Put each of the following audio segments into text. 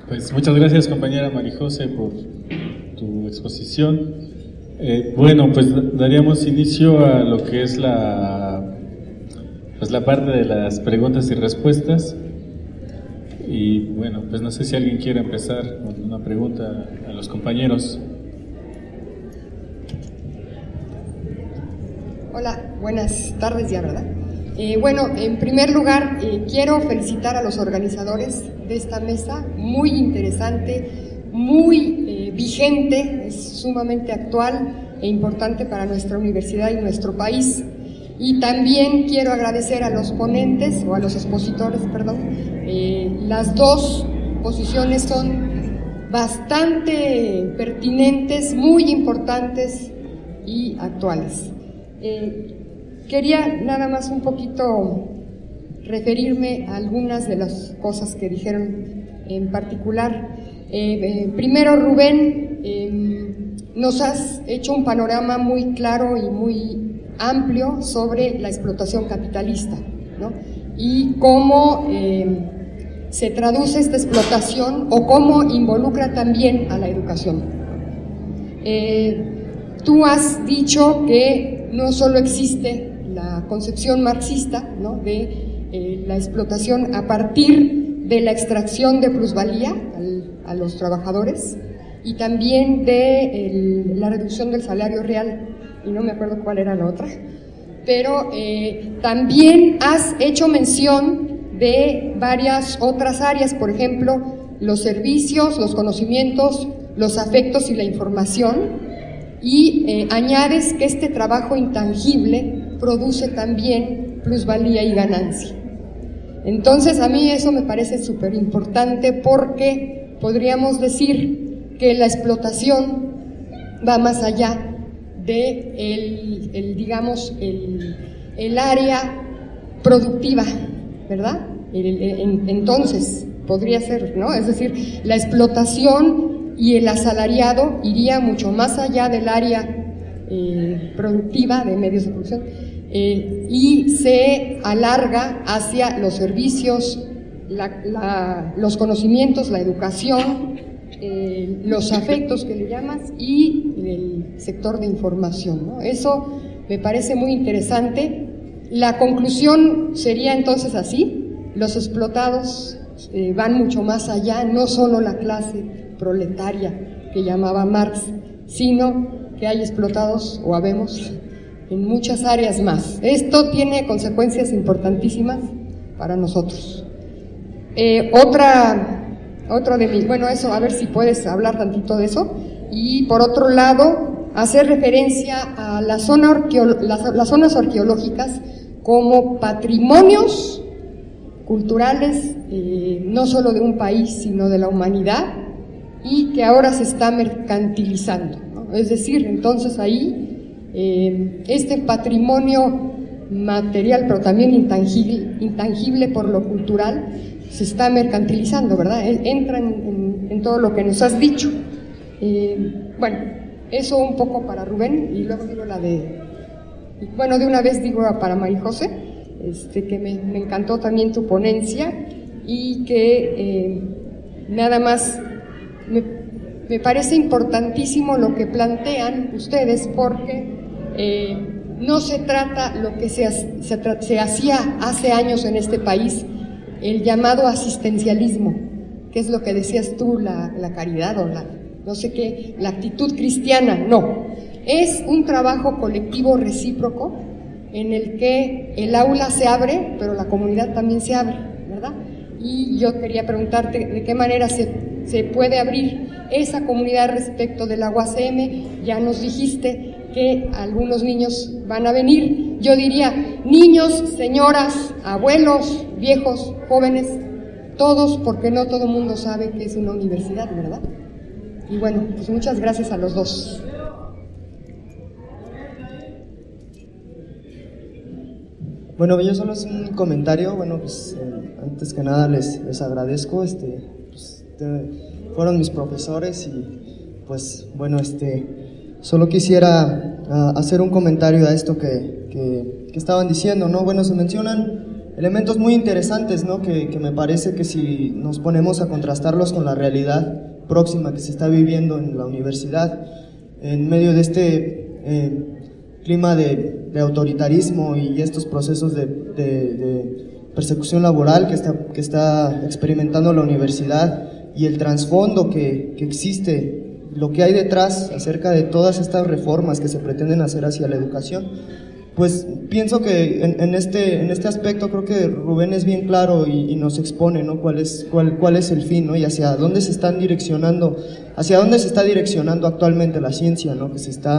Pues muchas gracias, compañera Marijose, por tu exposición. Bueno, pues daríamos inicio a lo que es la parte de las preguntas y respuestas. Y bueno, pues no sé si alguien quiere empezar con una pregunta a los compañeros. Hola, buenas tardes ya, ¿verdad? Bueno, en primer lugar, quiero felicitar a los organizadores de esta mesa, muy interesante, muy vigente, es sumamente actual e importante para nuestra universidad y nuestro país. Y también quiero agradecer a los ponentes, o a los expositores, perdón. Las dos posiciones son bastante pertinentes, muy importantes y actuales. Quería nada más un poquito referirme a algunas de las cosas que dijeron en particular. Primero, Rubén, nos has hecho un panorama muy claro y muy amplio sobre la explotación capitalista, ¿no? Y cómo se traduce esta explotación o cómo involucra también a la educación. Tú has dicho que no solo existe la concepción marxista, ¿no?, de la explotación a partir de la extracción de plusvalía a los trabajadores y también de la reducción del salario real, y no me acuerdo cuál era la otra, pero también has hecho mención de varias otras áreas, por ejemplo, los servicios, los conocimientos, los afectos y la información, y añades que este trabajo intangible produce también plusvalía y ganancia. Entonces, a mí eso me parece súper importante porque podríamos decir que la explotación va más allá de el área productiva, ¿verdad? Entonces, podría ser, ¿no? Es decir, la explotación y el asalariado iría mucho más allá del área productiva de medios de producción y se alarga hacia los servicios, los conocimientos, la educación, los afectos que le llamas y el sector de información, ¿no? Eso me parece muy interesante. La conclusión sería entonces así: los explotados van mucho más allá, no solo la clase proletaria que llamaba Marx, sino que hay explotados, o habemos, en muchas áreas más. Esto tiene consecuencias importantísimas para nosotros. Otro de mis, bueno, eso, a ver si puedes hablar tantito de eso. Y por otro lado, hacer referencia a las zonas arqueológicas como patrimonios culturales, no solo de un país, sino de la humanidad, y que ahora se está mercantilizando, ¿no? Es decir, entonces ahí este patrimonio material, pero también intangible por lo cultural, se está mercantilizando, ¿verdad? Entra en todo lo que nos has dicho. Bueno, eso un poco para Rubén, y luego digo de una vez digo para Marijose, que me encantó también tu ponencia, y que nada más me parece importantísimo lo que plantean ustedes, porque no se trata lo que se hacía hace años en este país, el llamado asistencialismo, que es lo que decías tú, la caridad o no sé qué, la actitud cristiana. No, es un trabajo colectivo recíproco en el que el aula se abre, pero la comunidad también se abre, ¿verdad? Y yo quería preguntarte de qué manera se puede abrir esa comunidad respecto de la UACM. Ya nos dijiste que algunos niños van a venir. Yo diría niños, señoras, abuelos, viejos, jóvenes, todos, porque no todo el mundo sabe que es una universidad, ¿verdad? Y bueno, pues muchas gracias a los dos. Bueno, yo solo es un comentario. Bueno, pues antes que nada les agradezco, pues, fueron mis profesores, y pues bueno, solo quisiera hacer un comentario a esto que estaban diciendo, ¿no? Bueno, se mencionan elementos muy interesantes, ¿no? Que me parece que si nos ponemos a contrastarlos con la realidad próxima que se está viviendo en la universidad, en medio de este clima de autoritarismo y estos procesos de persecución laboral que está experimentando la universidad, y el trasfondo que existe, lo que hay detrás acerca de todas estas reformas que se pretenden hacer hacia la educación, pues pienso que en este aspecto creo que Rubén es bien claro y nos expone, ¿no? cuál es el fin, ¿no? Y hacia dónde se está direccionando actualmente la ciencia, ¿no? Que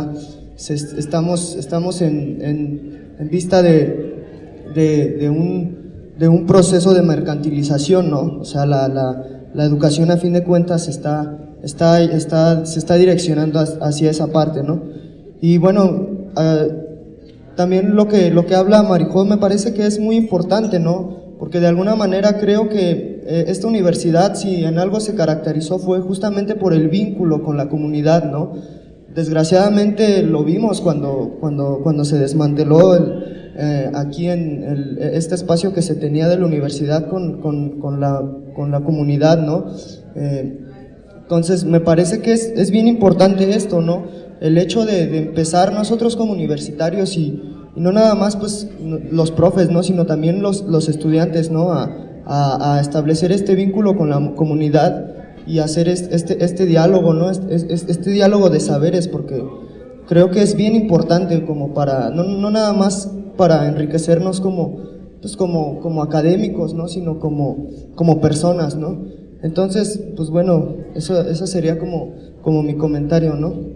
estamos en vista de un proceso de mercantilización, ¿no? O sea, la educación a fin de cuentas se está direccionando hacia esa parte, ¿no? Y bueno, también lo que habla Marijó me parece que es muy importante, ¿no? Porque de alguna manera creo que esta universidad, si en algo se caracterizó, fue justamente por el vínculo con la comunidad, ¿no? Desgraciadamente lo vimos cuando se desmanteló aquí en este espacio que se tenía de la universidad con la comunidad, ¿no? Entonces me parece que es bien importante esto, ¿no? El hecho de empezar nosotros como universitarios y no nada más pues los profes, ¿no? Sino también los estudiantes, ¿no? A establecer este vínculo con la comunidad y hacer este diálogo, ¿no? Este diálogo de saberes, porque creo que es bien importante como para, no nada más para enriquecernos como académicos, ¿no? Sino como personas, ¿no? Entonces, pues bueno, eso sería como mi comentario, ¿no?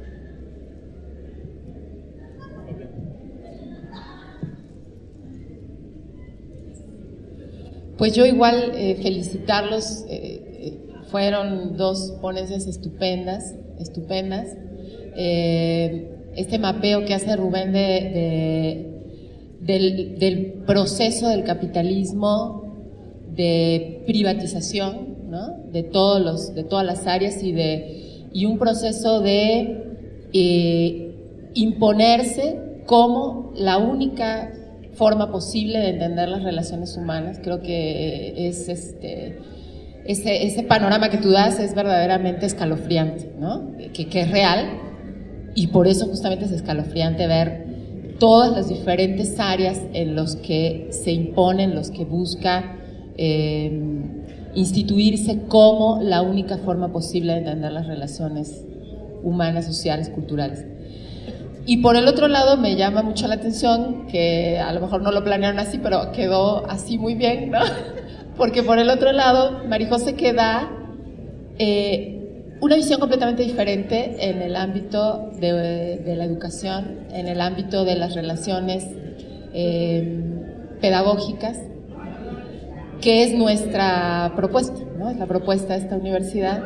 Pues yo igual felicitarlos, fueron dos ponencias estupendas. Este mapeo que hace Rubén del proceso del capitalismo de privatización, ¿no? de todas las áreas y un proceso de imponerse como la única forma posible de entender las relaciones humanas. Creo que ese panorama que tú das es verdaderamente escalofriante, ¿no? Que es real, y por eso justamente es escalofriante ver todas las diferentes áreas en los que se imponen, los que busca instituirse como la única forma posible de entender las relaciones humanas, sociales, culturales. Y por el otro lado me llama mucho la atención, que a lo mejor no lo planearon así, pero quedó así muy bien, ¿no? Porque por el otro lado, Marijose queda una visión completamente diferente en el ámbito de la educación, en el ámbito de las relaciones pedagógicas, que es nuestra propuesta, ¿no? Es la propuesta de esta universidad.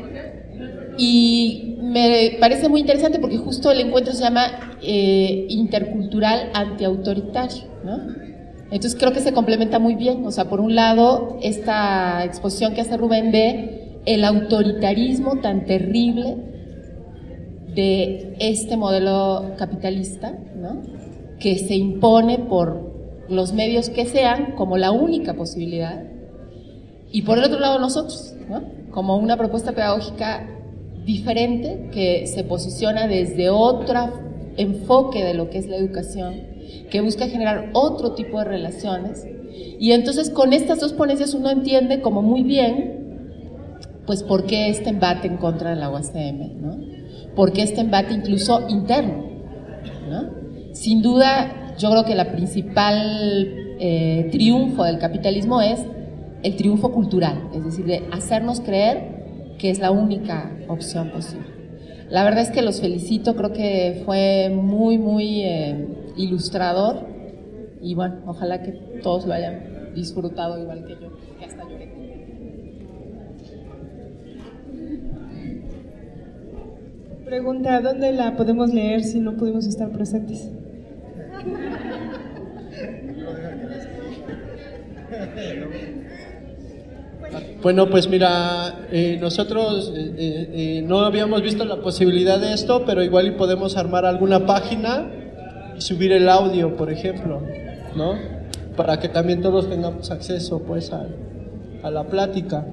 Y me parece muy interesante porque justo el encuentro se llama intercultural antiautoritario, ¿no? Entonces creo que se complementa muy bien. O sea, por un lado, esta exposición que hace Rubén de el autoritarismo tan terrible de este modelo capitalista, ¿no? Que se impone por los medios que sean como la única posibilidad. Y por el otro lado nosotros, ¿no? Como una propuesta pedagógica diferente que se posiciona desde otro enfoque de lo que es la educación, que busca generar otro tipo de relaciones. Y entonces con estas dos ponencias uno entiende como muy bien pues por qué este embate en contra de la UACM, ¿no? Por qué este embate incluso interno, ¿no? Sin duda, yo creo que la principal triunfo del capitalismo es el triunfo cultural, es decir, de hacernos creer que es la única opción posible. La verdad es que los felicito, creo que fue muy, muy ilustrador, y bueno, ojalá que todos lo hayan disfrutado igual que yo, que hasta lloré. Pregunta, ¿dónde la podemos leer si no pudimos estar presentes? Bueno, pues mira, nosotros no habíamos visto la posibilidad de esto, pero igual y podemos armar alguna página y subir el audio, por ejemplo, ¿no? para que también todos tengamos acceso pues a la plática.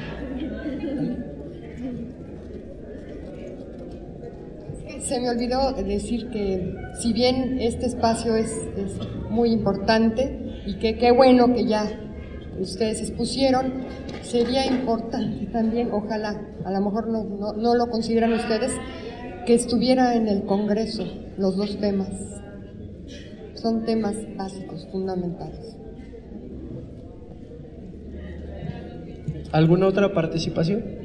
Se me olvidó decir que si bien este espacio es muy importante y que qué bueno que ya ustedes expusieron, sería importante también, ojalá, a lo mejor no lo consideran ustedes, que estuviera en el Congreso los dos temas. Son temas básicos, fundamentales. ¿Alguna otra participación?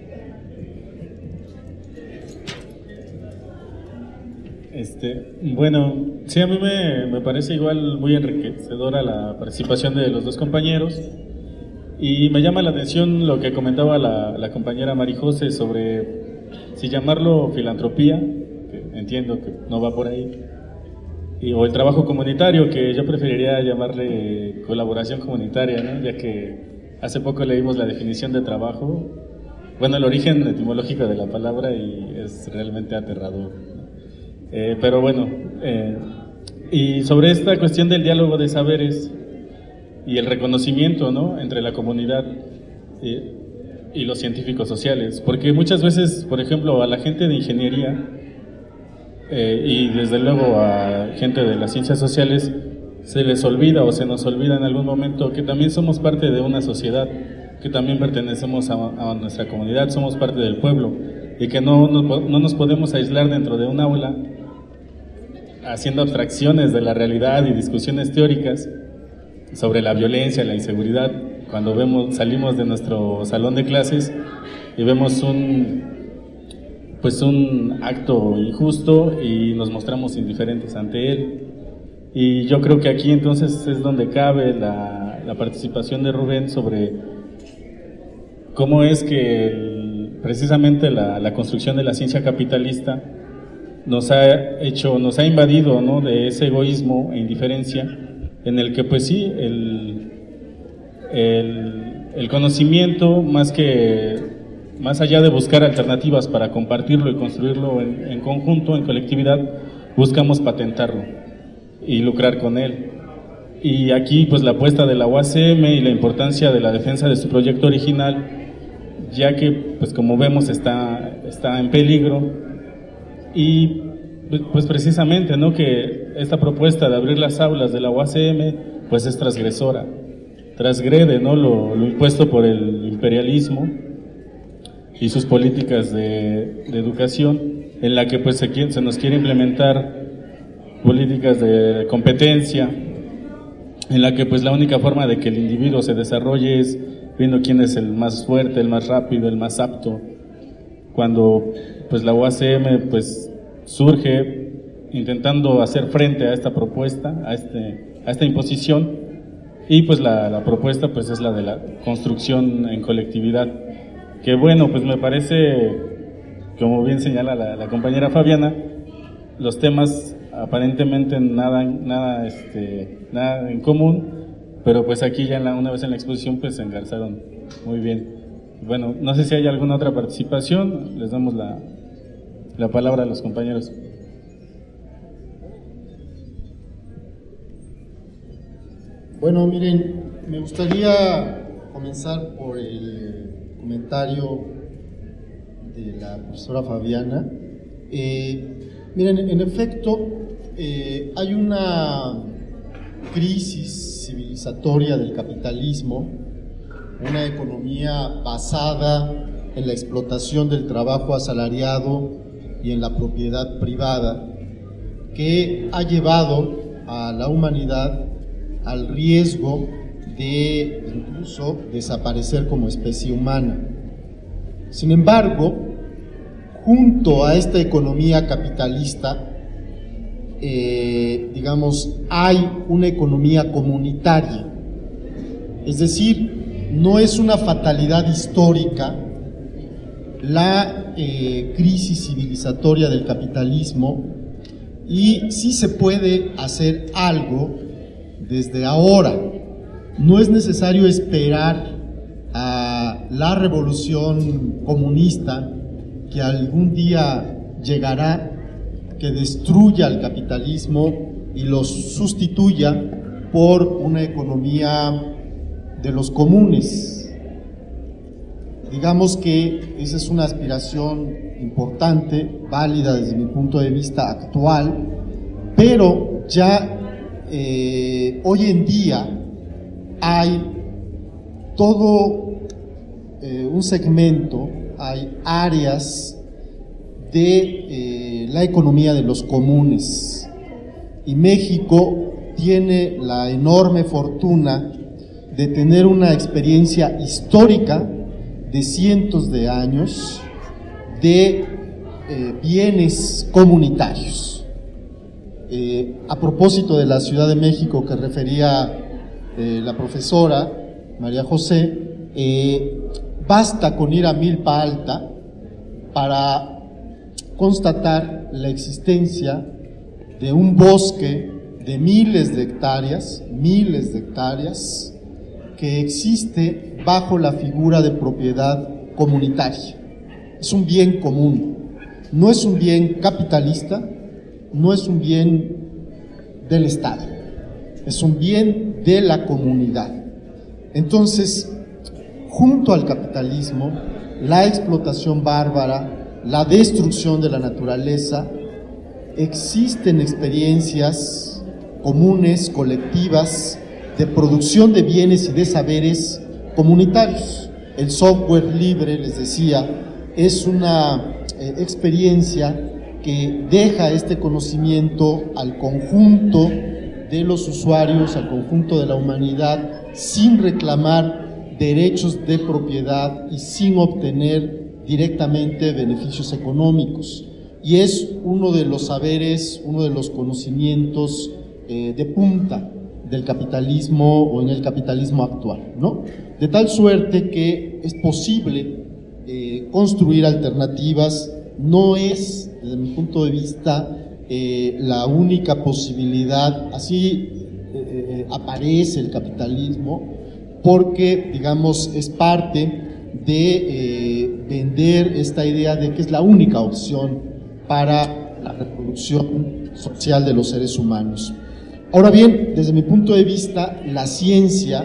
Bueno, sí, a mí me parece igual muy enriquecedora la participación de los dos compañeros y me llama la atención lo que comentaba la compañera Marijose sobre si llamarlo filantropía, que entiendo que no va por ahí, o el trabajo comunitario, que yo preferiría llamarle colaboración comunitaria, ¿no? Ya que hace poco leímos la definición de trabajo, bueno, el origen etimológico de la palabra y es realmente aterrador. Pero bueno, y sobre esta cuestión del diálogo de saberes y el reconocimiento, ¿no?, entre la comunidad y los científicos sociales, porque muchas veces, por ejemplo, a la gente de ingeniería y desde luego a gente de las ciencias sociales se les olvida o se nos olvida en algún momento que también somos parte de una sociedad, que también pertenecemos a nuestra comunidad, somos parte del pueblo y que no nos podemos aislar dentro de un aula haciendo abstracciones de la realidad y discusiones teóricas sobre la violencia, la inseguridad, cuando salimos de nuestro salón de clases y vemos un acto injusto y nos mostramos indiferentes ante él. Y yo creo que aquí entonces es donde cabe la participación de Rubén sobre cómo es que precisamente la construcción de la ciencia capitalista nos ha invadido, ¿no?, de ese egoísmo e indiferencia en el que pues sí, el conocimiento más allá de buscar alternativas para compartirlo y construirlo en conjunto, en colectividad, buscamos patentarlo y lucrar con él. Y aquí pues la apuesta de la UACM y la importancia de la defensa de su proyecto original, ya que pues como vemos está en peligro. Y pues precisamente, ¿no?, que esta propuesta de abrir las aulas de la UACM pues es transgresora, transgrede, ¿no?, lo impuesto por el imperialismo y sus políticas de educación, en la que pues se nos quiere implementar políticas de competencia, en la que pues la única forma de que el individuo se desarrolle es viendo quién es el más fuerte, el más rápido, el más apto, cuando pues la UACM pues surge intentando hacer frente a esta propuesta, a esta imposición, y pues la propuesta pues es la de la construcción en colectividad, que bueno, pues me parece, como bien señala la compañera Fabiana, los temas aparentemente nada en común, pero pues aquí ya una vez en la exposición pues se engarzaron muy bien. Bueno, no sé si hay alguna otra participación, les damos la palabra a los compañeros. Bueno, miren, me gustaría comenzar por el comentario de la profesora Fabiana. Miren, en efecto, hay una crisis civilizatoria del capitalismo, una economía basada en la explotación del trabajo asalariado y en la propiedad privada, que ha llevado a la humanidad al riesgo de incluso desaparecer como especie humana. Sin embargo, junto a esta economía capitalista, hay una economía comunitaria, es decir, no es una fatalidad histórica la crisis civilizatoria del capitalismo, y sí se puede hacer algo desde ahora. No es necesario esperar a la revolución comunista que algún día llegará, que destruya el capitalismo y lo sustituya por una economía de los comunes. Digamos que esa es una aspiración importante, válida desde mi punto de vista actual, pero ya hoy en día hay todo un segmento, hay áreas de la economía de los comunes, y México tiene la enorme fortuna de tener una experiencia histórica de cientos de años de bienes comunitarios. A propósito de la Ciudad de México que refería la profesora María José, basta con ir a Milpa Alta para constatar la existencia de un bosque de miles de hectáreas, que existe bajo la figura de propiedad comunitaria. Es un bien común, no es un bien capitalista, no es un bien del Estado, es un bien de la comunidad. Entonces, junto al capitalismo, la explotación bárbara, la destrucción de la naturaleza, existen experiencias comunes, colectivas, de producción de bienes y de saberes comunitarios. El software libre, les decía, es una experiencia que deja este conocimiento al conjunto de los usuarios, al conjunto de la humanidad, sin reclamar derechos de propiedad y sin obtener directamente beneficios económicos. Y es uno de los saberes, uno de los conocimientos de punta del capitalismo o en el capitalismo actual, ¿no? De tal suerte que es posible construir alternativas. No es, desde mi punto de vista, la única posibilidad. Así aparece el capitalismo, porque, digamos, es parte de vender esta idea de que es la única opción para la reproducción social de los seres humanos. Ahora bien, desde mi punto de vista, la ciencia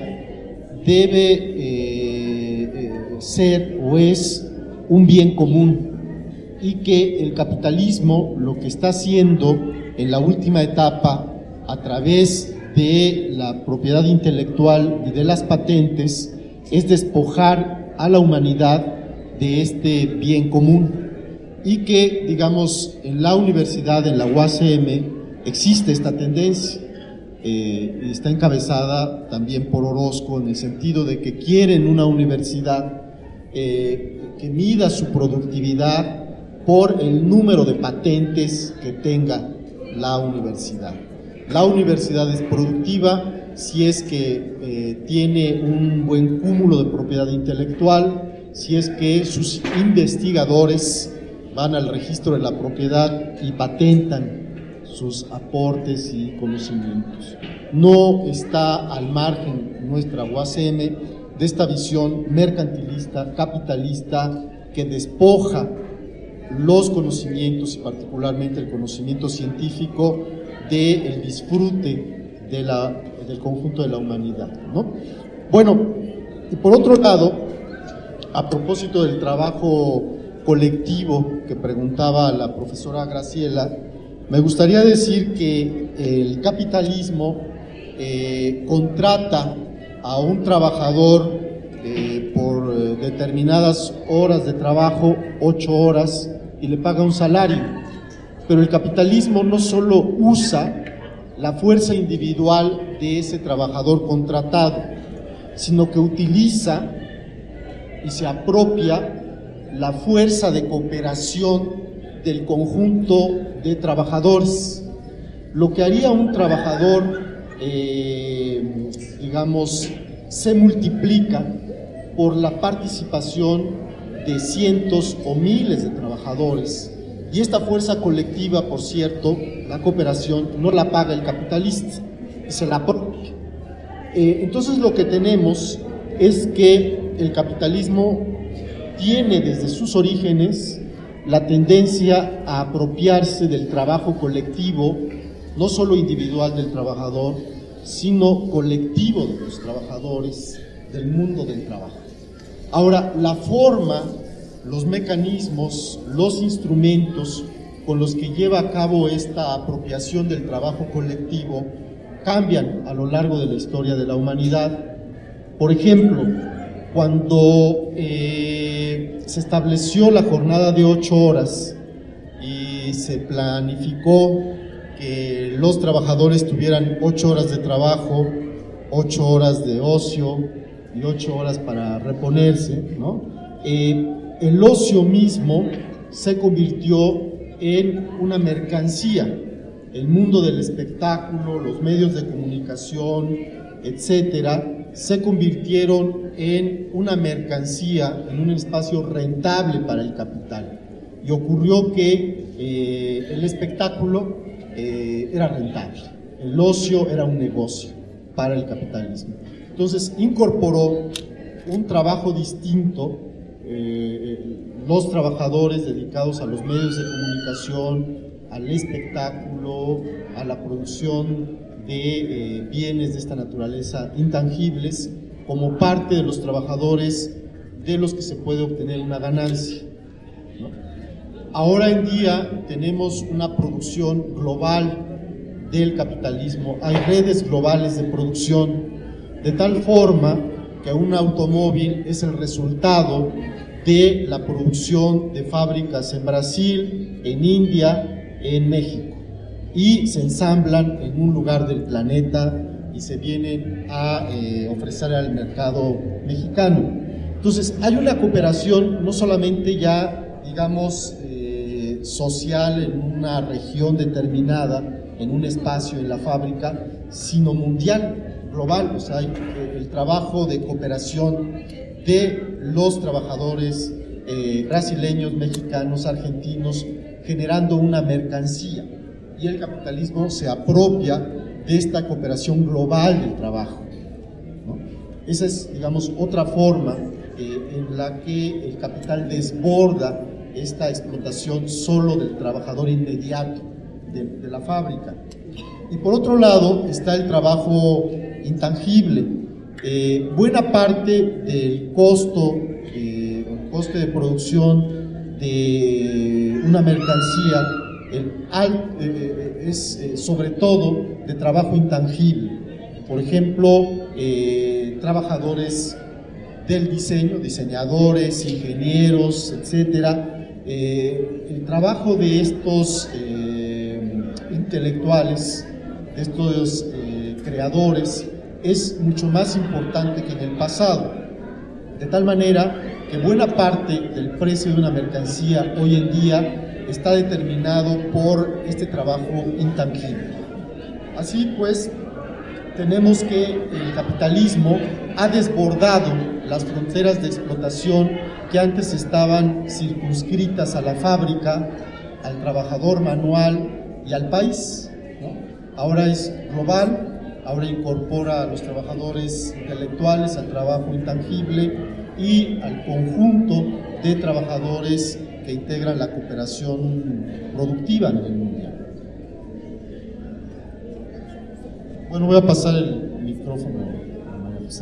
debe ser o es un bien común, y que el capitalismo lo que está haciendo en la última etapa a través de la propiedad intelectual y de las patentes es despojar a la humanidad de este bien común, y que, digamos, en la universidad, en la UACM, existe esta tendencia. Está encabezada también por Orozco, en el sentido de que quieren una universidad que mida su productividad por el número de patentes que tenga la universidad. La universidad es productiva si es que tiene un buen cúmulo de propiedad intelectual, si es que sus investigadores van al registro de la propiedad y patentan sus aportes y conocimientos. No está al margen nuestra UACM de esta visión mercantilista, capitalista, que despoja los conocimientos, y particularmente el conocimiento científico, del disfrute del conjunto de la humanidad, ¿no? Bueno, y por otro lado, a propósito del trabajo colectivo que preguntaba la profesora Graciela, me gustaría decir que el capitalismo contrata a un trabajador por determinadas horas de trabajo, 8 horas, y le paga un salario. Pero el capitalismo no solo usa la fuerza individual de ese trabajador contratado, sino que utiliza y se apropia la fuerza de cooperación del conjunto de trabajadores. Lo que haría un trabajador, digamos, se multiplica por la participación de cientos o miles de trabajadores. Y esta fuerza colectiva, por cierto, la cooperación, no la paga el capitalista, se la apropia. Entonces lo que tenemos es que el capitalismo tiene desde sus orígenes la tendencia a apropiarse del trabajo colectivo, no solo individual del trabajador, sino colectivo de los trabajadores del mundo del trabajo. Ahora, la forma, los mecanismos, los instrumentos con los que lleva a cabo esta apropiación del trabajo colectivo cambian a lo largo de la historia de la humanidad. Por ejemplo, cuando se estableció la jornada de 8 horas y se planificó que los trabajadores tuvieran 8 horas de trabajo, 8 horas de ocio y 8 horas para reponerse, ¿no? El ocio mismo se convirtió en una mercancía. El mundo del espectáculo, los medios de comunicación, etcétera, se convirtieron en una mercancía, en un espacio rentable para el capital. Y ocurrió que el espectáculo era rentable, el ocio era un negocio para el capitalismo. Entonces incorporó un trabajo distinto, los trabajadores dedicados a los medios de comunicación, al espectáculo, a la producción de bienes de esta naturaleza intangibles, como parte de los trabajadores de los que se puede obtener una ganancia, ¿no? Ahora en día tenemos una producción global del capitalismo, hay redes globales de producción, de tal forma que un automóvil es el resultado de la producción de fábricas en Brasil, en India, en México, y se ensamblan en un lugar del planeta y se vienen a ofrecer al mercado mexicano. Entonces hay una cooperación no solamente ya, digamos, social en una región determinada, en un espacio en la fábrica, sino mundial, global. O sea, hay el trabajo de cooperación de los trabajadores brasileños, mexicanos, argentinos, generando una mercancía, y el capitalismo se apropia de esta cooperación global del trabajo, ¿no? Esa es, digamos, otra forma en la que el capital desborda esta explotación solo del trabajador inmediato de la fábrica. Y por otro lado está el trabajo intangible. Buena parte del coste de producción de una mercancía es sobre todo de trabajo intangible. Por ejemplo, trabajadores del diseño, diseñadores, ingenieros, etcétera. El trabajo de estos intelectuales, de estos creadores, es mucho más importante que en el pasado, de tal manera que buena parte del precio de una mercancía hoy en día está determinado por este trabajo intangible. Así pues, tenemos que el capitalismo ha desbordado las fronteras de explotación que antes estaban circunscritas a la fábrica, al trabajador manual y al país, ¿no? Ahora es global, ahora incorpora a los trabajadores intelectuales, al trabajo intangible y al conjunto de trabajadores que integran la cooperación productiva a nivel mundial. Bueno, voy a pasar el micrófono a María José.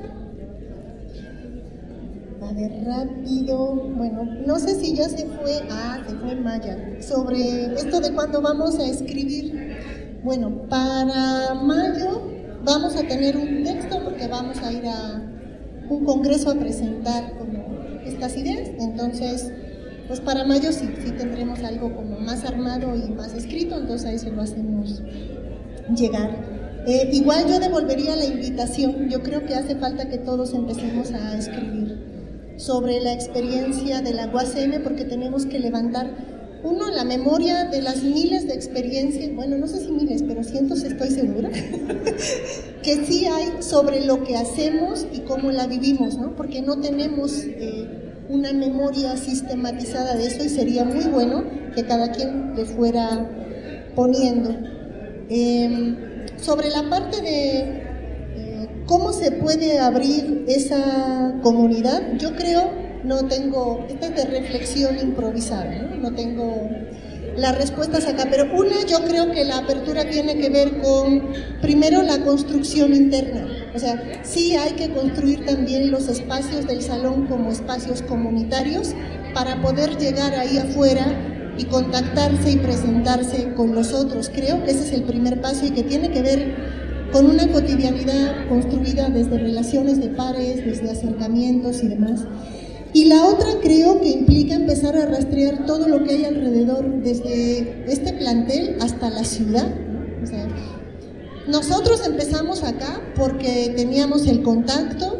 A ver, rápido. Bueno, no sé si ya se fue Maya, sobre esto de cuándo vamos a escribir. Bueno, para mayo vamos a tener un texto porque vamos a ir a un congreso a presentar como estas ideas. Entonces, pues para mayo sí tendremos algo como más armado y más escrito, entonces ahí se lo hacemos llegar. Igual yo devolvería la invitación. Yo creo que hace falta que todos empecemos a escribir sobre la experiencia de la UACM, porque tenemos que levantar, uno, la memoria de las miles de experiencias, bueno, no sé si miles, pero cientos estoy segura, que sí hay sobre lo que hacemos y cómo la vivimos, ¿no? Porque no tenemos una memoria sistematizada de eso y sería muy bueno que cada quien le fuera poniendo. Sobre la parte de ¿cómo se puede abrir esa comunidad? Yo creo, no tengo, esta es de reflexión improvisada, ¿no? No tengo las respuestas acá, pero una, yo creo que la apertura tiene que ver con, primero, la construcción interna. O sea, sí hay que construir también los espacios del salón como espacios comunitarios para poder llegar ahí afuera y contactarse y presentarse con los otros. Creo que ese es el primer paso y que tiene que ver con una cotidianidad construida desde relaciones de pares, desde acercamientos y demás. Y la otra creo que implica empezar a rastrear todo lo que hay alrededor, desde este plantel hasta la ciudad, ¿no? O sea, nosotros empezamos acá porque teníamos el contacto,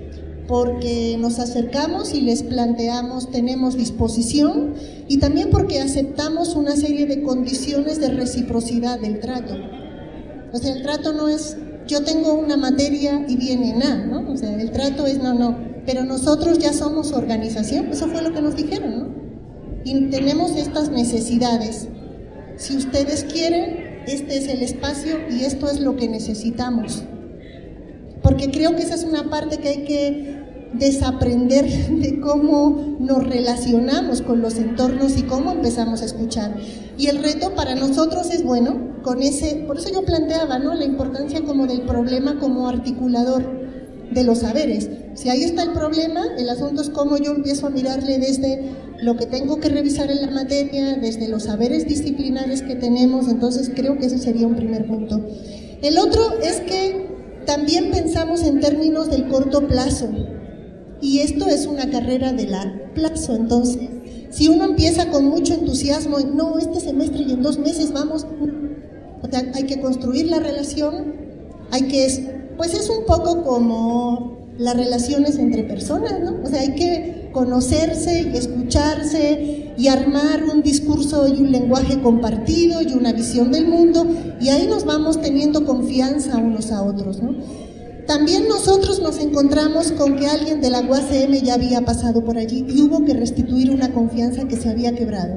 porque nos acercamos y les planteamos, tenemos disposición, y también porque aceptamos una serie de condiciones de reciprocidad del trato. O sea, el trato no es, yo tengo una materia y viene nada, ¿no? O sea, el trato es no. Pero nosotros ya somos organización, eso fue lo que nos dijeron, ¿no? Y tenemos estas necesidades. Si ustedes quieren, este es el espacio y esto es lo que necesitamos. Porque creo que esa es una parte que hay que desaprender de cómo nos relacionamos con los entornos y cómo empezamos a escuchar. Y el reto para nosotros es, bueno, con ese, por eso yo planteaba, ¿no?, la importancia como del problema como articulador de los saberes. Si ahí está el problema, el asunto es cómo yo empiezo a mirarle desde lo que tengo que revisar en la materia, desde los saberes disciplinares que tenemos. Entonces creo que ese sería un primer punto. El otro es que también pensamos en términos del corto plazo, y esto es una carrera de largo plazo. Entonces, si uno empieza con mucho entusiasmo, no, este semestre y en 2 meses vamos, o sea, hay que construir la relación, hay que, pues es un poco como las relaciones entre personas, ¿no? O sea, hay que conocerse y escucharse y armar un discurso y un lenguaje compartido y una visión del mundo, y ahí nos vamos teniendo confianza unos a otros, ¿no? También nosotros nos encontramos con que alguien de la UACM ya había pasado por allí y hubo que restituir una confianza que se había quebrado,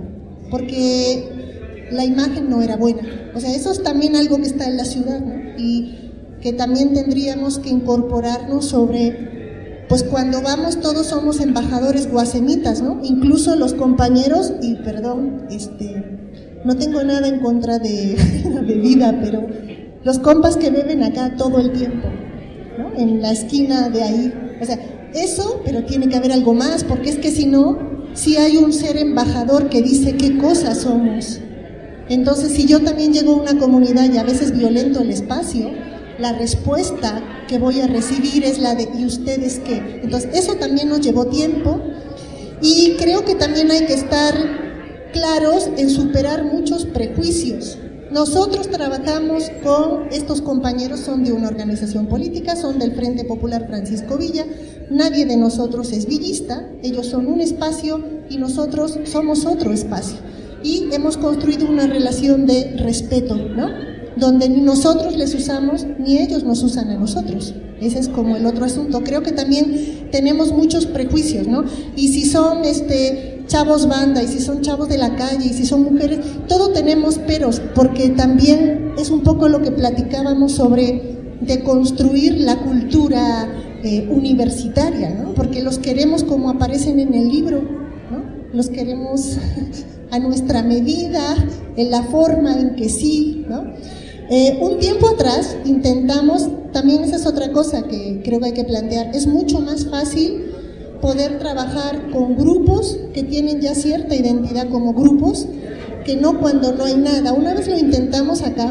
porque la imagen no era buena. O sea, eso es también algo que está en la ciudad, ¿no? Y que también tendríamos que incorporarnos sobre, pues cuando vamos todos somos embajadores guasemitas, ¿no? Incluso los compañeros, y perdón, no tengo nada en contra de la bebida, pero los compas que beben acá todo el tiempo, ¿no? En la esquina de ahí, o sea, eso, pero tiene que haber algo más, porque es que si no, si hay un ser embajador que dice qué cosas somos. Entonces, si yo también llego a una comunidad y a veces violento el espacio, la respuesta que voy a recibir es la de ¿y ustedes qué? Entonces, eso también nos llevó tiempo, y creo que también hay que estar claros en superar muchos prejuicios. Nosotros trabajamos con estos compañeros, son de una organización política, son del Frente Popular Francisco Villa, nadie de nosotros es villista, ellos son un espacio y nosotros somos otro espacio, y hemos construido una relación de respeto, ¿no?, donde ni nosotros les usamos ni ellos nos usan a nosotros. Ese es como el otro asunto. Creo que también tenemos muchos prejuicios, ¿no? Y si son chavos banda, y si son chavos de la calle, y si son mujeres, todo tenemos peros, porque también es un poco lo que platicábamos sobre deconstruir la cultura universitaria, ¿no? Porque los queremos como aparecen en el libro, ¿no? Los queremos a nuestra medida, en la forma en que sí, ¿no? Un tiempo atrás intentamos, también esa es otra cosa que creo que hay que plantear, es mucho más fácil poder trabajar con grupos que tienen ya cierta identidad como grupos, que no cuando no hay nada. Una vez lo intentamos acá,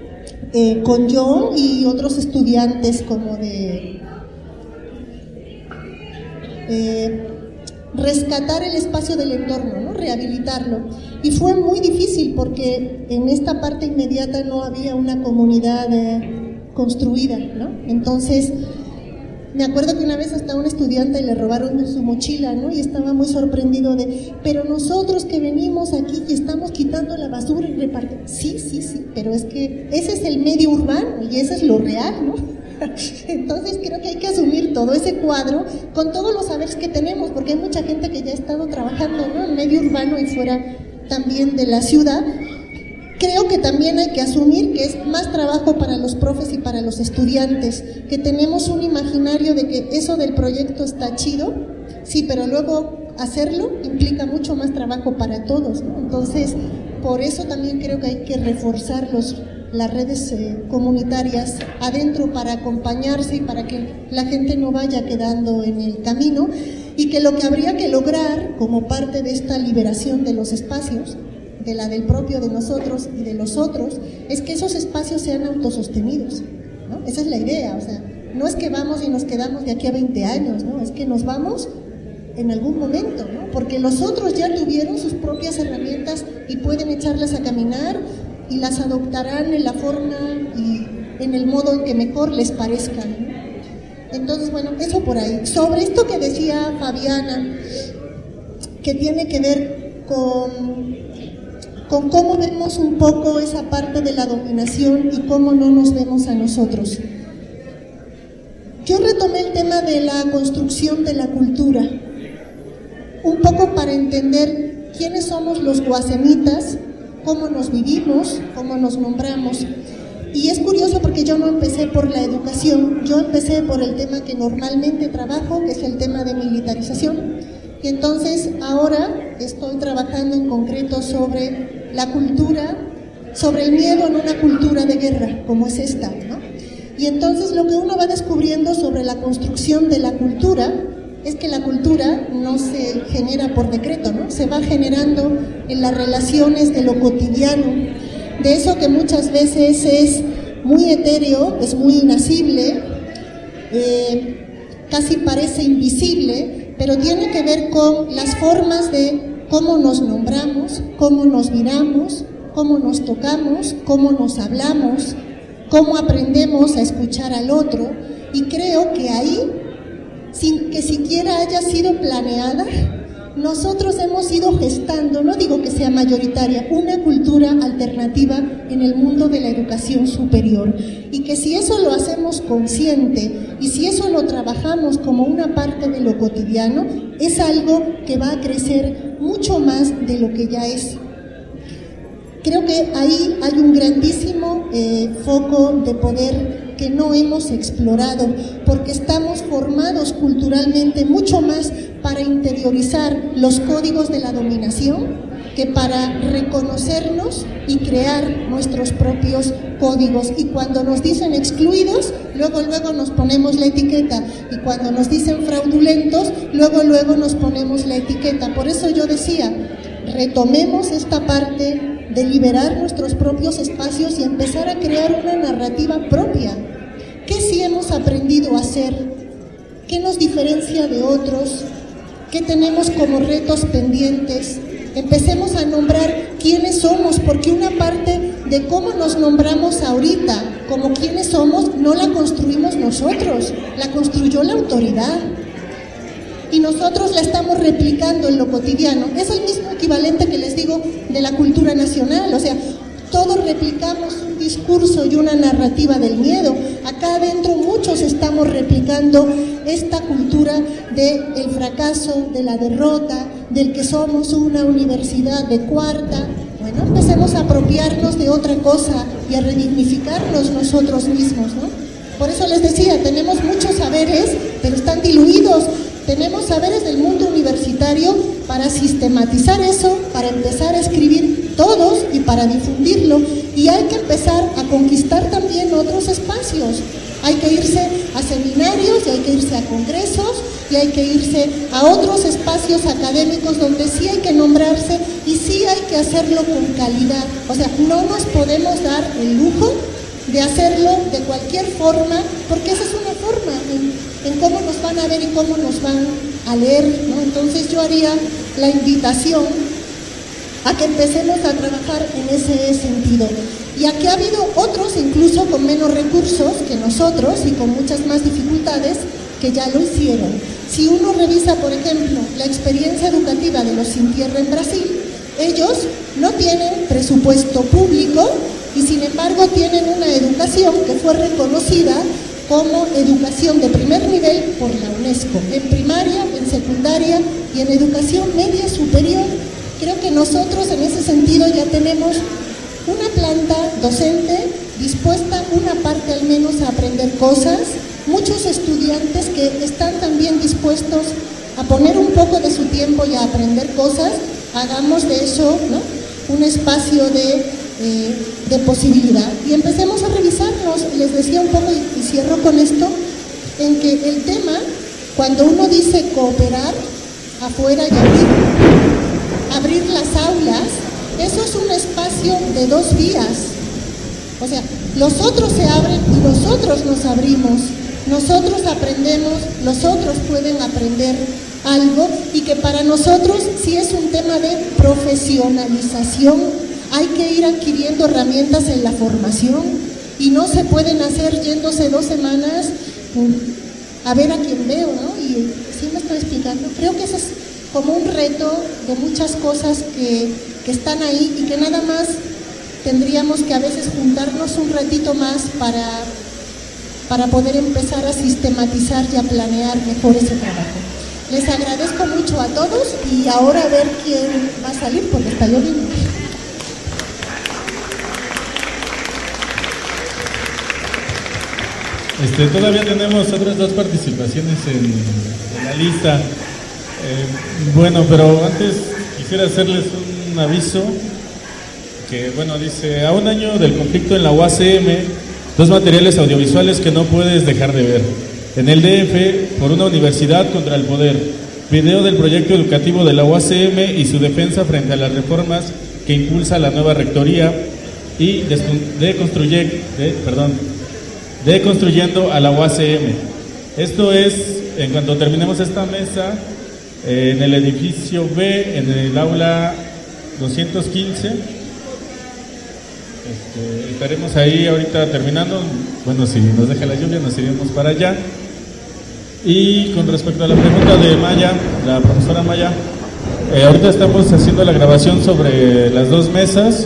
con John y otros estudiantes como de rescatar el espacio del entorno, ¿no? Rehabilitarlo, y fue muy difícil porque en esta parte inmediata no había una comunidad construida, ¿no? Entonces me acuerdo que una vez hasta a un estudiante le robaron su mochila, ¿no? Y estaba muy sorprendido pero nosotros que venimos aquí y estamos quitando la basura y repartiendo. Sí, pero es que ese es el medio urbano y ese es lo real, ¿no? Entonces creo que hay que asumir todo ese cuadro con todos los saberes que tenemos, porque hay mucha gente que ya ha estado trabajando, ¿no?, en medio urbano y fuera también de la ciudad. Creo que también hay que asumir que es más trabajo para los profes y para los estudiantes, que tenemos un imaginario de que eso del proyecto está chido, sí, pero luego hacerlo implica mucho más trabajo para todos, ¿no? Entonces por eso también creo que hay que reforzar las redes comunitarias adentro para acompañarse y para que la gente no vaya quedando en el camino, y que lo que habría que lograr como parte de esta liberación de los espacios, del propio de nosotros y de los otros, es que esos espacios sean autosostenidos, ¿no? Esa es la idea, o sea, no es que vamos y nos quedamos de aquí a 20 años, ¿no? Es que nos vamos en algún momento, ¿no? Porque los otros ya tuvieron sus propias herramientas y pueden echarlas a caminar y las adoptarán en la forma y en el modo en que mejor les parezca, ¿no? Entonces, bueno, eso por ahí. Sobre esto que decía Fabiana, que tiene que ver con cómo vemos un poco esa parte de la dominación y cómo no nos vemos a nosotros. Yo retomé el tema de la construcción de la cultura, un poco para entender quiénes somos los guasemitas, cómo nos vivimos, cómo nos nombramos. Y es curioso porque yo no empecé por la educación, yo empecé por el tema que normalmente trabajo, que es el tema de militarización. Y entonces ahora estoy trabajando en concreto sobre la cultura, sobre el miedo en una cultura de guerra, como es esta, ¿no? Y entonces lo que uno va descubriendo sobre la construcción de la cultura es que la cultura no se genera por decreto, ¿no? Se va generando en las relaciones de lo cotidiano, de eso que muchas veces es muy etéreo, es muy inacible, casi parece invisible, pero tiene que ver con las formas de cómo nos nombramos, cómo nos miramos, cómo nos tocamos, cómo nos hablamos, cómo aprendemos a escuchar al otro. Y creo que ahí, sin que siquiera haya sido planeada, nosotros hemos ido gestando, no digo que sea mayoritaria, una cultura alternativa en el mundo de la educación superior, y que si eso lo hacemos consciente y si eso lo trabajamos como una parte de lo cotidiano, es algo que va a crecer mucho más de lo que ya es. Creo que ahí hay un grandísimo foco de poder que no hemos explorado, porque estamos formados culturalmente mucho más para interiorizar los códigos de la dominación que para reconocernos y crear nuestros propios códigos. Y cuando nos dicen excluidos, luego nos ponemos la etiqueta, y cuando nos dicen fraudulentos, luego nos ponemos la etiqueta. Por eso yo decía, retomemos esta parte de liberar nuestros propios espacios y empezar a crear una narrativa propia. ¿Qué sí hemos aprendido a hacer? ¿Qué nos diferencia de otros? ¿Qué tenemos como retos pendientes? Empecemos a nombrar quiénes somos, porque una parte de cómo nos nombramos ahorita, como quiénes somos, no la construimos nosotros, la construyó la autoridad. Y nosotros la estamos replicando en lo cotidiano. Es el mismo equivalente que les digo de la cultura nacional, o sea, todos replicamos un discurso y una narrativa del miedo. Acá adentro muchos estamos replicando esta cultura del fracaso, de la derrota, del que somos una universidad de cuarta. Bueno, empecemos a apropiarnos de otra cosa y a redignificarnos nosotros mismos, ¿no? Por eso les decía, tenemos muchos saberes, pero están diluidos. Tenemos saberes del mundo universitario para sistematizar eso, para empezar a escribir todos y para difundirlo. Y hay que empezar a conquistar también otros espacios. Hay que irse a seminarios, y hay que irse a congresos, y hay que irse a otros espacios académicos donde sí hay que nombrarse y sí hay que hacerlo con calidad. O sea, no nos podemos dar el lujo de hacerlo de cualquier forma, porque esa es una forma en cómo nos van a ver y cómo nos van a leer, ¿no? Entonces yo haría la invitación a que empecemos a trabajar en ese sentido. Y aquí ha habido otros, incluso con menos recursos que nosotros y con muchas más dificultades, que ya lo hicieron. Si uno revisa, por ejemplo, la experiencia educativa de los Sin Tierra en Brasil, ellos no tienen presupuesto público y sin embargo tienen una educación que fue reconocida como educación de primer nivel por la UNESCO, en primaria, en secundaria y en educación media superior. Creo que nosotros en ese sentido ya tenemos una planta docente dispuesta, una parte al menos, a aprender cosas, muchos estudiantes que están también dispuestos a poner un poco de su tiempo y a aprender cosas. Hagamos de eso, ¿no?, un espacio de posibilidad. Y empecemos a revisarnos. Les decía un poco, y cierro con esto, en que el tema, cuando uno dice cooperar afuera y abrir las aulas, eso es un espacio de dos vías. O sea, los otros se abren y nosotros nos abrimos, nosotros aprendemos, los otros pueden aprender algo, y que para nosotros sí es un tema de profesionalización. Hay que ir adquiriendo herramientas en la formación y no se pueden hacer yéndose 2 semanas a ver a quién veo, ¿no? Y sí me estoy explicando. Creo que ese es como un reto de muchas cosas que están ahí, y que nada más tendríamos que a veces juntarnos un ratito más para poder empezar a sistematizar y a planear mejor ese trabajo. Les agradezco mucho a todos, y ahora a ver quién va a salir, porque está lloviendo. Todavía tenemos otras 2 participaciones en la lista. Bueno, pero antes quisiera hacerles un aviso que, bueno, dice: a un año del conflicto en la UACM, 2 materiales audiovisuales que no puedes dejar de ver. En el DF, por una universidad contra el poder, video del proyecto educativo de la UACM y su defensa frente a las reformas que impulsa la nueva rectoría, y deconstruyendo a la UACM. Esto es, en cuanto terminemos esta mesa, en el edificio B, en el aula 215. Estaremos ahí ahorita terminando. Bueno, si nos deja la lluvia, nos iremos para allá. Y con respecto a la pregunta de Maya, la profesora Maya, ahorita estamos haciendo la grabación sobre las 2 mesas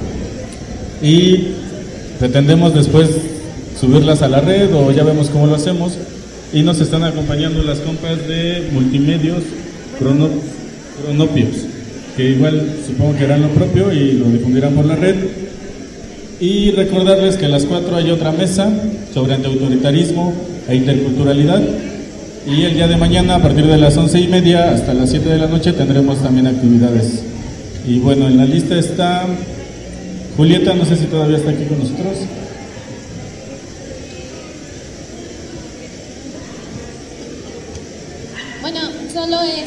y pretendemos después subirlas a la red, o ya vemos cómo lo hacemos. Y nos están acompañando las compas de Multimedios Cronopios, que igual supongo que harán lo propio y lo difundirán por la red. Y recordarles que a las 4 hay otra mesa sobre antiautoritarismo e interculturalidad, y el día de mañana a partir de las 11:30 hasta las 7 de la noche tendremos también actividades. Y bueno, en la lista está Julieta, no sé si todavía está aquí con nosotros. Bueno, solo es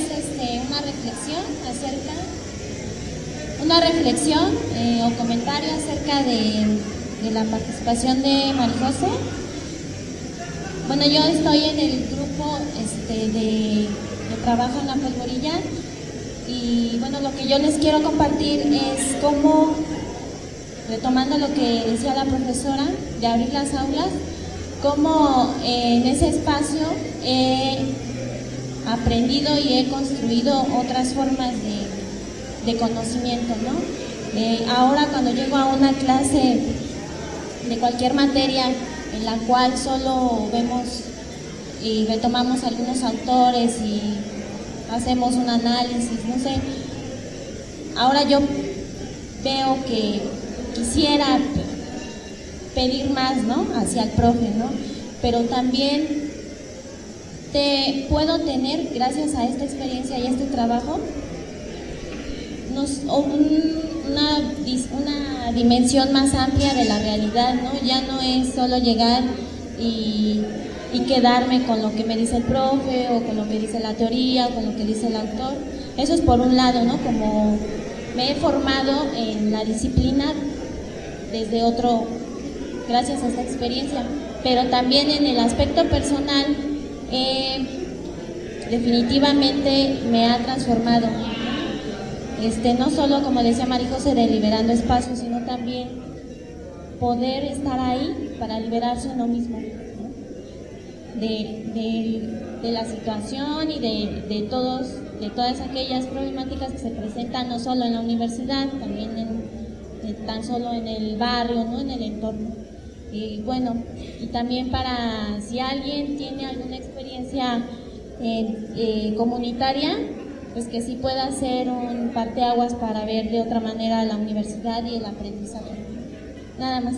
una reflexión o comentario acerca de la participación de María José. Bueno, yo estoy en el grupo de trabajo en la polvorilla, y bueno, lo que yo les quiero compartir es cómo, retomando lo que decía la profesora de abrir las aulas, cómo en ese espacio he aprendido y he construido otras formas de conocimiento, ¿no? Ahora cuando llego a una clase de cualquier materia en la cual solo vemos y retomamos algunos autores y hacemos un análisis, no sé, ahora yo veo que quisiera pedir más, ¿no?, hacia el profe, ¿no? Pero también puedo tener, gracias a esta experiencia y este trabajo, una dimensión más amplia de la realidad, ¿no? Ya no es solo llegar y quedarme con lo que me dice el profe, o con lo que dice la teoría, o con lo que dice el autor. Eso es por un lado, ¿no? Como me he formado en la disciplina desde otro, gracias a esta experiencia, pero también en el aspecto personal, definitivamente me ha transformado. No solo, como decía María José, de liberando espacios, sino también poder estar ahí para liberarse uno mismo, ¿no? de la situación y de todas aquellas problemáticas que se presentan no solo en la universidad, también tan solo en el barrio, ¿no?, en el entorno. Y bueno, y también para si alguien tiene alguna experiencia comunitaria, pues que sí pueda ser un parteaguas para ver de otra manera la universidad y el aprendizaje. Nada más.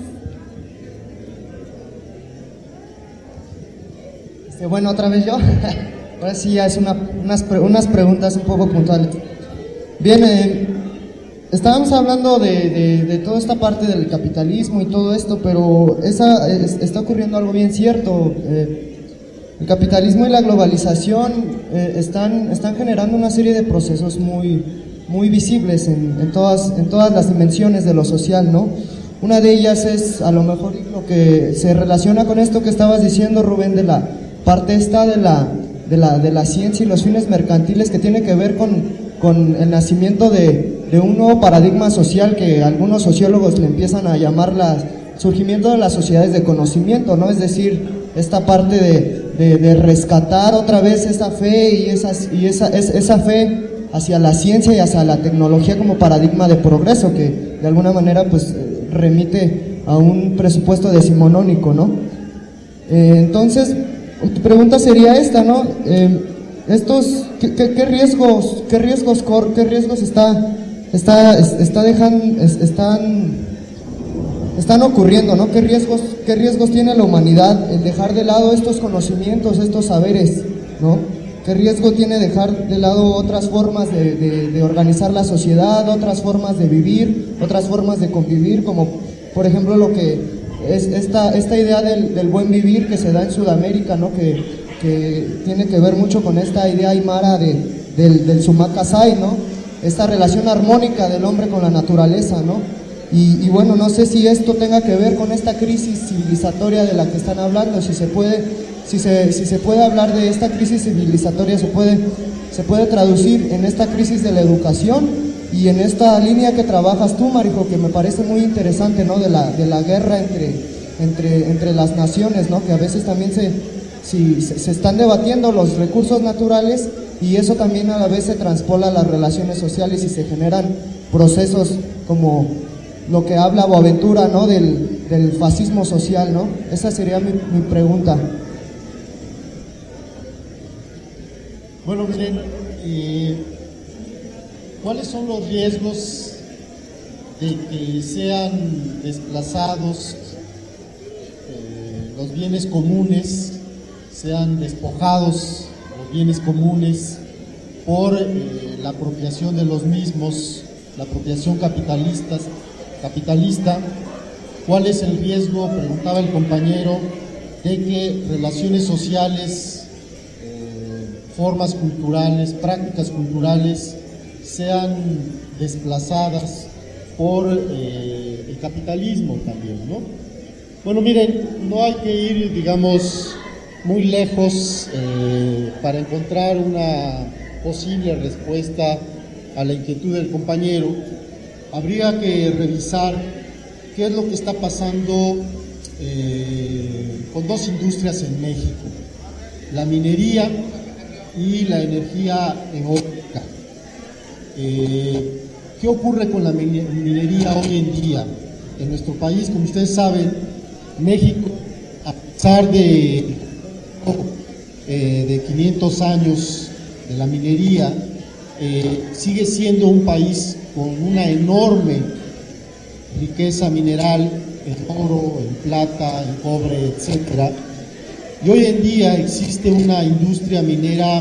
Bueno, otra vez yo. Ahora sí ya es unas preguntas un poco puntuales. Bien, estábamos hablando de toda esta parte del capitalismo y todo esto, pero está ocurriendo algo bien cierto. El capitalismo y la globalización están generando una serie de procesos muy visibles en todas las dimensiones de lo social, ¿no? Una de ellas es, a lo mejor, lo que se relaciona con esto que estabas diciendo, Rubén, de la parte esta de la ciencia y los fines mercantiles, que tiene que ver con el nacimiento de un nuevo paradigma social que algunos sociólogos le empiezan a llamar surgimiento de las sociedades de conocimiento, ¿no? Es decir, esta parte de rescatar otra vez esa fe y esa fe hacia la ciencia y hacia la tecnología como paradigma de progreso, que de alguna manera pues remite a un presupuesto decimonónico, ¿no? Entonces, tu pregunta sería esta, ¿no? ¿Qué riesgos están ocurriendo, ¿no? ¿Qué riesgos tiene la humanidad el dejar de lado estos conocimientos, estos saberes, ¿no? ¿Qué riesgo tiene dejar de lado otras formas de organizar la sociedad, otras formas de vivir, otras formas de convivir, como por ejemplo lo que es esta idea del buen vivir que se da en Sudamérica, ¿no? Que tiene que ver mucho con esta idea aymara del Sumakasai, ¿no? Esta relación armónica del hombre con la naturaleza, ¿no? Y bueno, no sé si esto tenga que ver con esta crisis civilizatoria de la que están hablando, si se puede hablar de esta crisis civilizatoria, se puede traducir en esta crisis de la educación y en esta línea que trabajas tú, Marijo, que me parece muy interesante, ¿no? De la guerra entre las naciones, ¿no? Que a veces también se están debatiendo los recursos naturales y eso también a la vez se transpola a las relaciones sociales y se generan procesos como lo que habla Boaventura, ¿no? Del fascismo social, ¿no? Esa sería mi pregunta. Bueno, miren, ¿cuáles son los riesgos de que sean desplazados los bienes comunes, sean despojados los bienes comunes por la apropiación de los mismos, la apropiación capitalista? ¿Cuál es el riesgo, preguntaba el compañero, de que relaciones sociales, formas culturales, prácticas culturales sean desplazadas por el capitalismo también, ¿no? Bueno, miren, no hay que ir, digamos, muy lejos para encontrar una posible respuesta a la inquietud del compañero. Habría que revisar qué es lo que está pasando con dos industrias en México: la minería y la energía eólica. ¿Qué ocurre con la minería hoy en día? En nuestro país, como ustedes saben, México, a pesar de 500 años de la minería, sigue siendo un país con una enorme riqueza mineral en oro, en plata, en cobre, etcétera. Y hoy en día existe una industria minera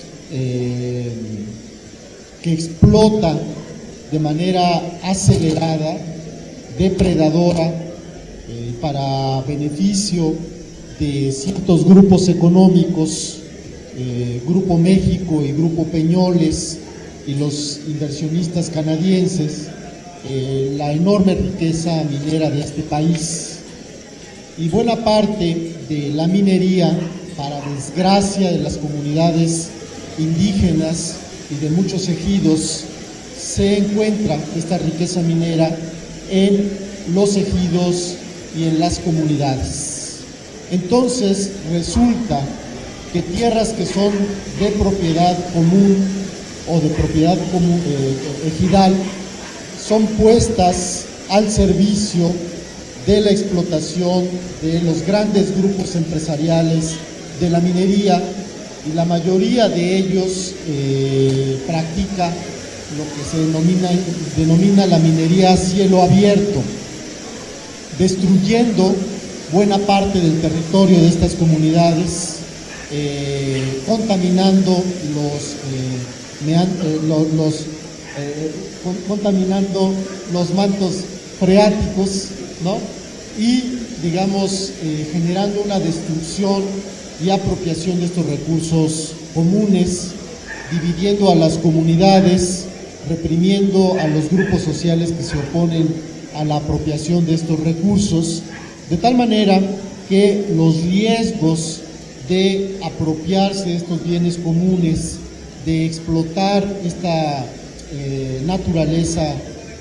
que explota de manera acelerada, depredadora, para beneficio de ciertos grupos económicos, Grupo México y Grupo Peñoles y los inversionistas canadienses, la enorme riqueza minera de este país. Y buena parte de la minería, para desgracia de las comunidades indígenas y de muchos ejidos, se encuentra esta riqueza minera en los ejidos y en las comunidades. Entonces resulta que tierras que son de propiedad común o de propiedad ejidal son puestas al servicio de la explotación de los grandes grupos empresariales de la minería, y la mayoría de ellos practica lo que se denomina la minería a cielo abierto, destruyendo buena parte del territorio de estas comunidades, contaminando contaminando los mantos freáticos, ¿no? Y, digamos, generando una destrucción y apropiación de estos recursos comunes, dividiendo a las comunidades, reprimiendo a los grupos sociales que se oponen a la apropiación de estos recursos, de tal manera que los riesgos de apropiarse de estos bienes comunes, de explotar esta naturaleza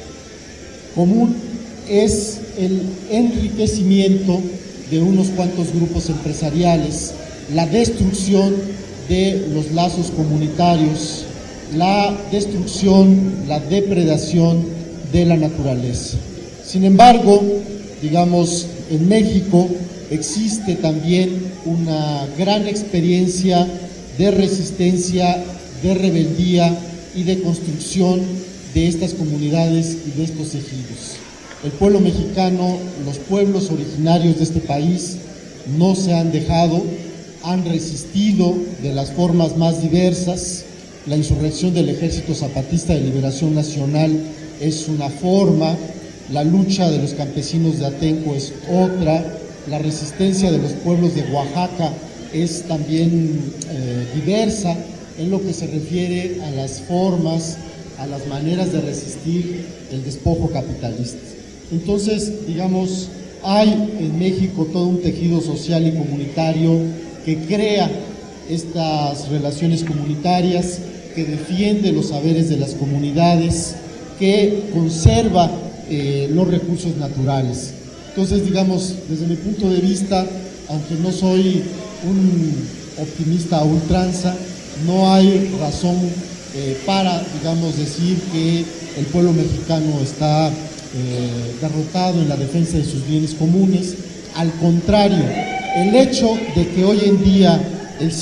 común, es el enriquecimiento de unos cuantos grupos empresariales, la destrucción de los lazos comunitarios, la destrucción, la depredación de la naturaleza. Sin embargo, digamos, en México existe también una gran experiencia de resistencia, de rebeldía y de construcción de estas comunidades y de estos ejidos. El pueblo mexicano, los pueblos originarios de este país no se han dejado, han resistido de las formas más diversas. La insurrección del Ejército Zapatista de Liberación Nacional es una forma, la lucha de los campesinos de Atenco es otra, la resistencia de los pueblos de Oaxaca es también diversa en lo que se refiere a las formas, a las maneras de resistir el despojo capitalista. Entonces, digamos, hay en México todo un tejido social y comunitario que crea estas relaciones comunitarias, que defiende los saberes de las comunidades, que conserva los recursos naturales. Entonces, digamos, desde mi punto de vista, aunque no soy un optimista a ultranza, no hay razón para, digamos, decir que el pueblo mexicano está derrotado en la defensa de sus bienes comunes. Al contrario, el hecho de que hoy en día el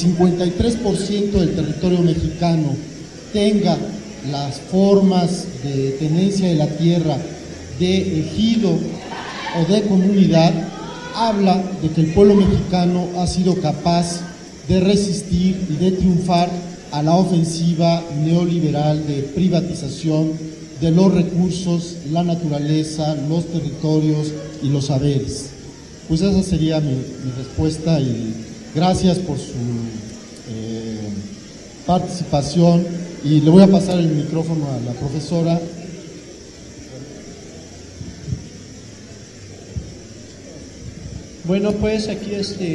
53% del territorio mexicano tenga las formas de tenencia de la tierra de ejido o de comunidad, habla de que el pueblo mexicano ha sido capaz de resistir y de triunfar a la ofensiva neoliberal de privatización de los recursos, la naturaleza, los territorios y los saberes. Pues esa sería mi respuesta y gracias por su participación, y le voy a pasar el micrófono a la profesora. Bueno, pues aquí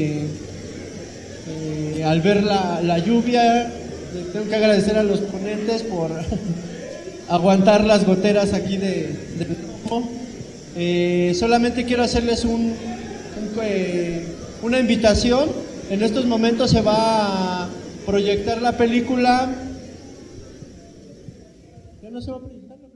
al ver la lluvia, tengo que agradecer a los ponentes por aguantar las goteras aquí del campo. Solamente quiero hacerles una invitación. En estos momentos se va a proyectar la película. ¿Ya no se va a proyectar?